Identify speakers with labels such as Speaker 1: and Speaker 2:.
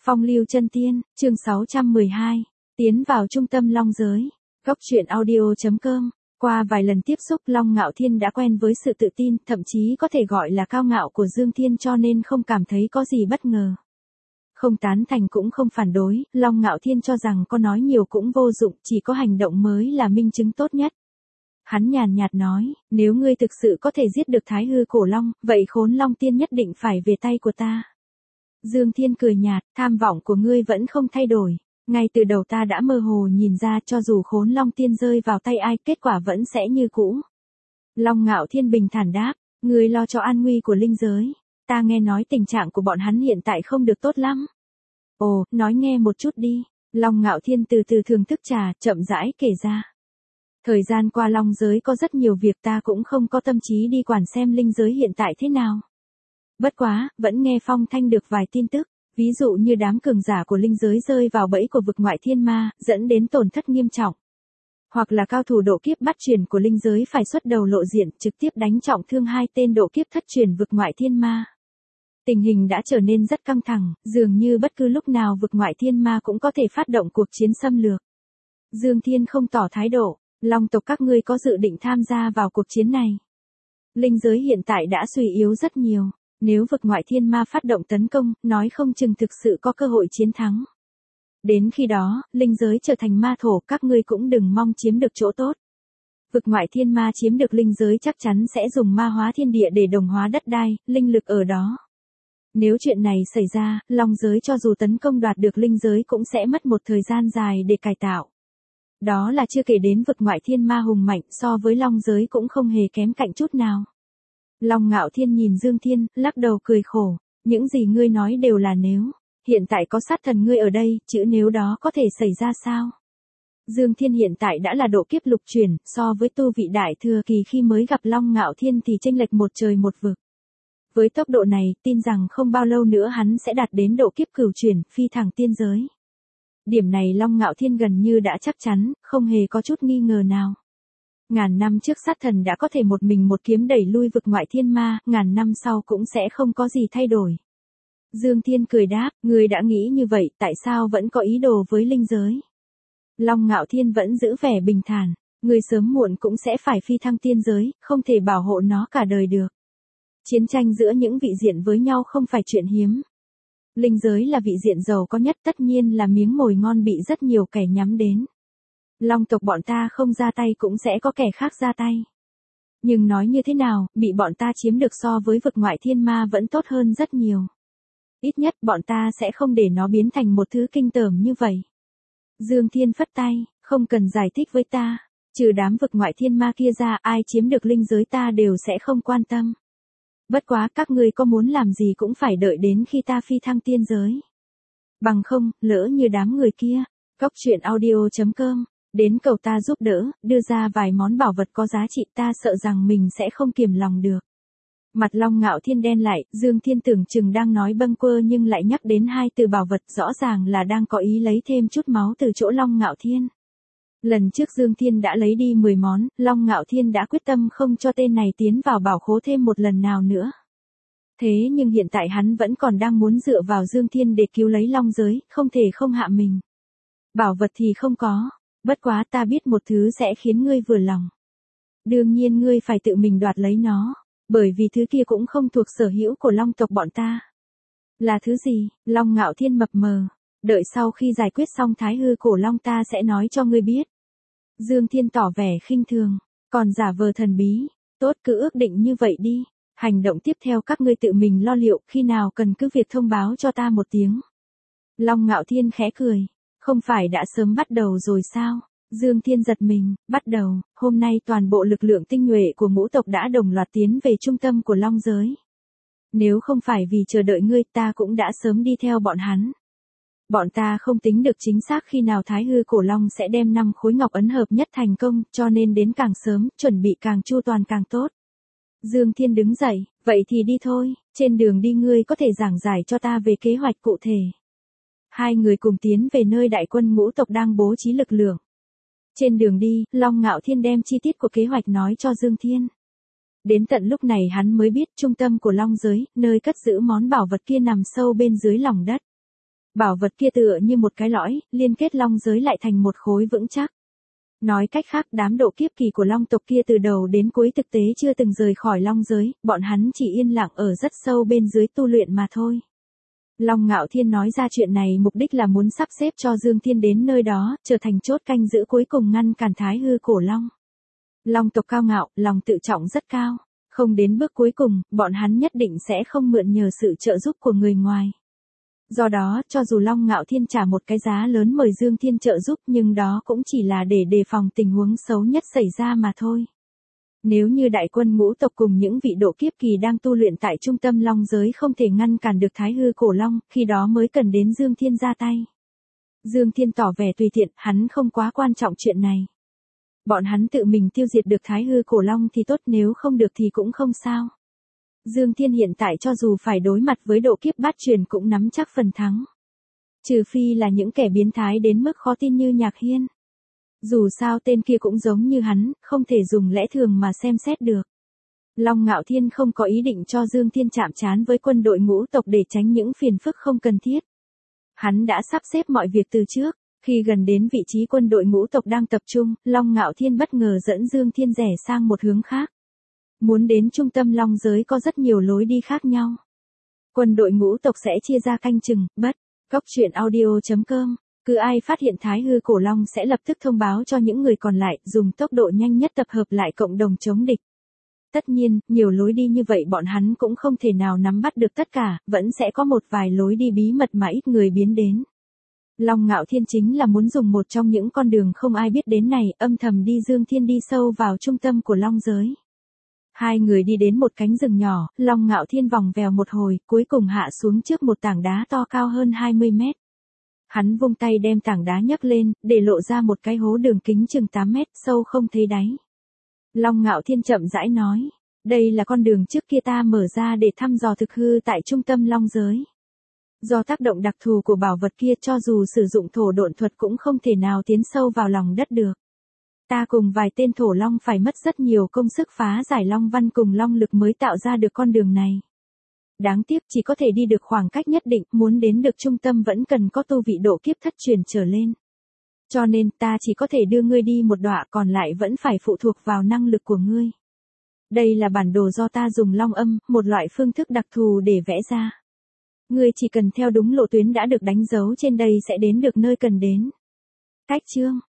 Speaker 1: Phong lưu chân tiên, chương 612, tiến vào trung tâm long giới. Góc truyện audio.com. Qua vài lần tiếp xúc, Long Ngạo Thiên đã quen với sự tự tin, thậm chí có thể gọi là cao ngạo của Dương Thiên, cho nên không cảm thấy có gì bất ngờ. Không tán thành cũng không phản đối, Long Ngạo Thiên cho rằng có nói nhiều cũng vô dụng, chỉ có hành động mới là minh chứng tốt nhất. Hắn nhàn nhạt nói, nếu ngươi thực sự có thể giết được Thái Hư Cổ Long, vậy Khốn Long Tiên nhất định phải về tay của ta. Dương Thiên cười nhạt, tham vọng của ngươi vẫn không thay đổi. Ngay từ đầu ta đã mơ hồ nhìn ra, cho dù Khốn Long Tiên rơi vào tay ai, kết quả vẫn sẽ như cũ. Long Ngạo Thiên bình thản đáp, ngươi lo cho an nguy của linh giới. Ta nghe nói tình trạng của bọn hắn hiện tại không được tốt lắm. Ồ, nói nghe một chút đi. Long Ngạo Thiên từ từ thưởng thức trà, chậm rãi kể ra. Thời gian qua long giới có rất nhiều việc, ta cũng không có tâm trí đi quản xem linh giới hiện tại thế nào. Bất quá, vẫn nghe phong thanh được vài tin tức, ví dụ như đám cường giả của linh giới rơi vào bẫy của vực ngoại thiên ma, dẫn đến tổn thất nghiêm trọng. Hoặc là cao thủ độ kiếp bắt truyền của linh giới phải xuất đầu lộ diện, trực tiếp đánh trọng thương 2 tên độ kiếp thất truyền vực ngoại thiên ma. Tình hình đã trở nên rất căng thẳng, dường như bất cứ lúc nào vực ngoại thiên ma cũng có thể phát động cuộc chiến xâm lược. Dương Thiên không tỏ thái độ, Long tộc các ngươi có dự định tham gia vào cuộc chiến này. Linh giới hiện tại đã suy yếu rất nhiều. Nếu vực ngoại thiên ma phát động tấn công, nói không chừng thực sự có cơ hội chiến thắng. Đến khi đó, linh giới trở thành ma thổ, các ngươi cũng đừng mong chiếm được chỗ tốt. Vực ngoại thiên ma chiếm được linh giới chắc chắn sẽ dùng ma hóa thiên địa để đồng hóa đất đai, linh lực ở đó. Nếu chuyện này xảy ra, long giới cho dù tấn công đoạt được linh giới cũng sẽ mất một thời gian dài để cải tạo. Đó là chưa kể đến vực ngoại thiên ma hùng mạnh, so với long giới cũng không hề kém cạnh chút nào. Long Ngạo Thiên nhìn Dương Thiên, lắc đầu cười khổ, những gì ngươi nói đều là nếu. Hiện tại có sát thần ngươi ở đây, chữ nếu đó có thể xảy ra sao? Dương Thiên hiện tại đã là độ kiếp lục chuyển, so với tu vị đại thừa kỳ khi mới gặp Long Ngạo Thiên thì chênh lệch một trời một vực. Với tốc độ này, tin rằng không bao lâu nữa hắn sẽ đạt đến độ kiếp cửu chuyển, phi thẳng tiên giới. Điểm này Long Ngạo Thiên gần như đã chắc chắn, không hề có chút nghi ngờ nào. Ngàn năm trước sát thần đã có thể một mình một kiếm đẩy lui vực ngoại thiên ma, ngàn năm sau cũng sẽ không có gì thay đổi. Dương Thiên cười đáp, ngươi đã nghĩ như vậy, tại sao vẫn có ý đồ với linh giới? Long Ngạo Thiên vẫn giữ vẻ bình thản, ngươi sớm muộn cũng sẽ phải phi thăng tiên giới, không thể bảo hộ nó cả đời được. Chiến tranh giữa những vị diện với nhau không phải chuyện hiếm. Linh giới là vị diện giàu có nhất, tất nhiên là miếng mồi ngon bị rất nhiều kẻ nhắm đến. Long tộc bọn ta không ra tay cũng sẽ có kẻ khác ra tay. Nhưng nói như thế nào, bị bọn ta chiếm được so với vực ngoại thiên ma vẫn tốt hơn rất nhiều. Ít nhất bọn ta sẽ không để nó biến thành một thứ kinh tởm như vậy. Dương Thiên phất tay, không cần giải thích với ta. Trừ đám vực ngoại thiên ma kia ra, ai chiếm được linh giới ta đều sẽ không quan tâm. Bất quá các ngươi có muốn làm gì cũng phải đợi đến khi ta phi thăng tiên giới. Bằng không, lỡ như đám người kia. Góc truyện audio.com. Đến cầu ta giúp đỡ, đưa ra vài món bảo vật có giá trị, ta sợ rằng mình sẽ không kiềm lòng được. Mặt Long Ngạo Thiên đen lại, Dương Thiên tưởng chừng đang nói bâng quơ nhưng lại nhắc đến 2 từ bảo vật, rõ ràng là đang có ý lấy thêm chút máu từ chỗ Long Ngạo Thiên. Lần trước Dương Thiên đã lấy đi 10 món, Long Ngạo Thiên đã quyết tâm không cho tên này tiến vào bảo khố thêm một lần nào nữa. Thế nhưng hiện tại hắn vẫn còn đang muốn dựa vào Dương Thiên để cứu lấy long giới, không thể không hạ mình. Bảo vật thì không có. Bất quá ta biết một thứ sẽ khiến ngươi vừa lòng. Đương nhiên ngươi phải tự mình đoạt lấy nó, bởi vì thứ kia cũng không thuộc sở hữu của long tộc bọn ta. Là thứ gì? Long Ngạo Thiên mập mờ. Đợi sau khi giải quyết xong Thái Hư Cổ Long ta sẽ nói cho ngươi biết. Dương Thiên tỏ vẻ khinh thường, còn giả vờ thần bí. Tốt, cứ ước định như vậy đi. Hành động tiếp theo các ngươi tự mình lo liệu, khi nào cần cứ việc thông báo cho ta một tiếng. Long Ngạo Thiên khẽ cười. Không phải đã sớm bắt đầu rồi sao? Dương Thiên giật mình, bắt đầu, hôm nay toàn bộ lực lượng tinh nhuệ của ngũ tộc đã đồng loạt tiến về trung tâm của long giới. Nếu không phải vì chờ đợi ngươi ta cũng đã sớm đi theo bọn hắn. Bọn ta không tính được chính xác khi nào Thái Hư Cổ Long sẽ đem 5 khối ngọc ấn hợp nhất thành công, cho nên đến càng sớm, chuẩn bị càng chu toàn càng tốt. Dương Thiên đứng dậy, vậy thì đi thôi, trên đường đi ngươi có thể giảng giải cho ta về kế hoạch cụ thể. Hai người cùng tiến về nơi đại quân ngũ tộc đang bố trí lực lượng. Trên đường đi, Long Ngạo Thiên đem chi tiết của kế hoạch nói cho Dương Thiên. Đến tận lúc này hắn mới biết trung tâm của long giới, nơi cất giữ món bảo vật kia nằm sâu bên dưới lòng đất. Bảo vật kia tựa như một cái lõi, liên kết long giới lại thành một khối vững chắc. Nói cách khác, đám độ kiếp kỳ của long tộc kia từ đầu đến cuối thực tế chưa từng rời khỏi long giới, bọn hắn chỉ yên lặng ở rất sâu bên dưới tu luyện mà thôi. Long Ngạo Thiên nói ra chuyện này mục đích là muốn sắp xếp cho Dương Thiên đến nơi đó, trở thành chốt canh giữ cuối cùng ngăn cản Thái Hư cổ long. Long tộc cao ngạo, lòng tự trọng rất cao. Không đến bước cuối cùng, bọn hắn nhất định sẽ không mượn nhờ sự trợ giúp của người ngoài. Do đó, cho dù Long Ngạo Thiên trả một cái giá lớn mời Dương Thiên trợ giúp nhưng đó cũng chỉ là để đề phòng tình huống xấu nhất xảy ra mà thôi. Nếu như đại quân ngũ tộc cùng những vị độ kiếp kỳ đang tu luyện tại trung tâm long giới không thể ngăn cản được Thái Hư cổ long, khi đó mới cần đến Dương Thiên ra tay. Dương Thiên tỏ vẻ tùy tiện, hắn không quá quan trọng chuyện này. Bọn hắn tự mình tiêu diệt được Thái Hư cổ long thì tốt, nếu không được thì cũng không sao. Dương Thiên hiện tại cho dù phải đối mặt với độ kiếp bát truyền cũng nắm chắc phần thắng. Trừ phi là những kẻ biến thái đến mức khó tin như Nhạc Hiên. Dù sao tên kia cũng giống như hắn, không thể dùng lẽ thường mà xem xét được. Long Ngạo Thiên không có ý định cho Dương Thiên chạm trán với quân đội ngũ tộc để tránh những phiền phức không cần thiết. Hắn đã sắp xếp mọi việc từ trước. Khi gần đến vị trí quân đội ngũ tộc đang tập trung, Long Ngạo Thiên bất ngờ dẫn Dương Thiên rẽ sang một hướng khác. Muốn đến trung tâm long giới có rất nhiều lối đi khác nhau. Quân đội ngũ tộc sẽ chia ra canh chừng, Góc truyện audio.com. Cứ ai phát hiện Thái Hư cổ long sẽ lập tức thông báo cho những người còn lại, dùng tốc độ nhanh nhất tập hợp lại cộng đồng chống địch. Tất nhiên, nhiều lối đi như vậy bọn hắn cũng không thể nào nắm bắt được tất cả, vẫn sẽ có một vài lối đi bí mật mà ít người biến đến. Long Ngạo Thiên chính là muốn dùng một trong những con đường không ai biết đến này, âm thầm đi Dương Thiên đi sâu vào trung tâm của long giới. Hai người đi đến một cánh rừng nhỏ, Long Ngạo Thiên vòng vèo một hồi, cuối cùng hạ xuống trước một tảng đá to cao hơn 20 mét. Hắn vung tay đem tảng đá nhấc lên, để lộ ra một cái hố đường kính chừng 8 mét, sâu không thấy đáy. Long Ngạo Thiên chậm rãi nói, đây là con đường trước kia ta mở ra để thăm dò thực hư tại trung tâm long giới. Do tác động đặc thù của bảo vật kia, cho dù sử dụng thổ độn thuật cũng không thể nào tiến sâu vào lòng đất được. Ta cùng vài tên thổ long phải mất rất nhiều công sức phá giải long văn cùng long lực mới tạo ra được con đường này. Đáng tiếc chỉ có thể đi được khoảng cách nhất định, muốn đến được trung tâm vẫn cần có tu vị độ kiếp thất truyền trở lên. Cho nên ta chỉ có thể đưa ngươi đi một đoạn, còn lại vẫn phải phụ thuộc vào năng lực của ngươi. Đây là bản đồ do ta dùng long âm, một loại phương thức đặc thù để vẽ ra. Ngươi chỉ cần theo đúng lộ tuyến đã được đánh dấu trên đây sẽ đến được nơi cần đến. Cách chương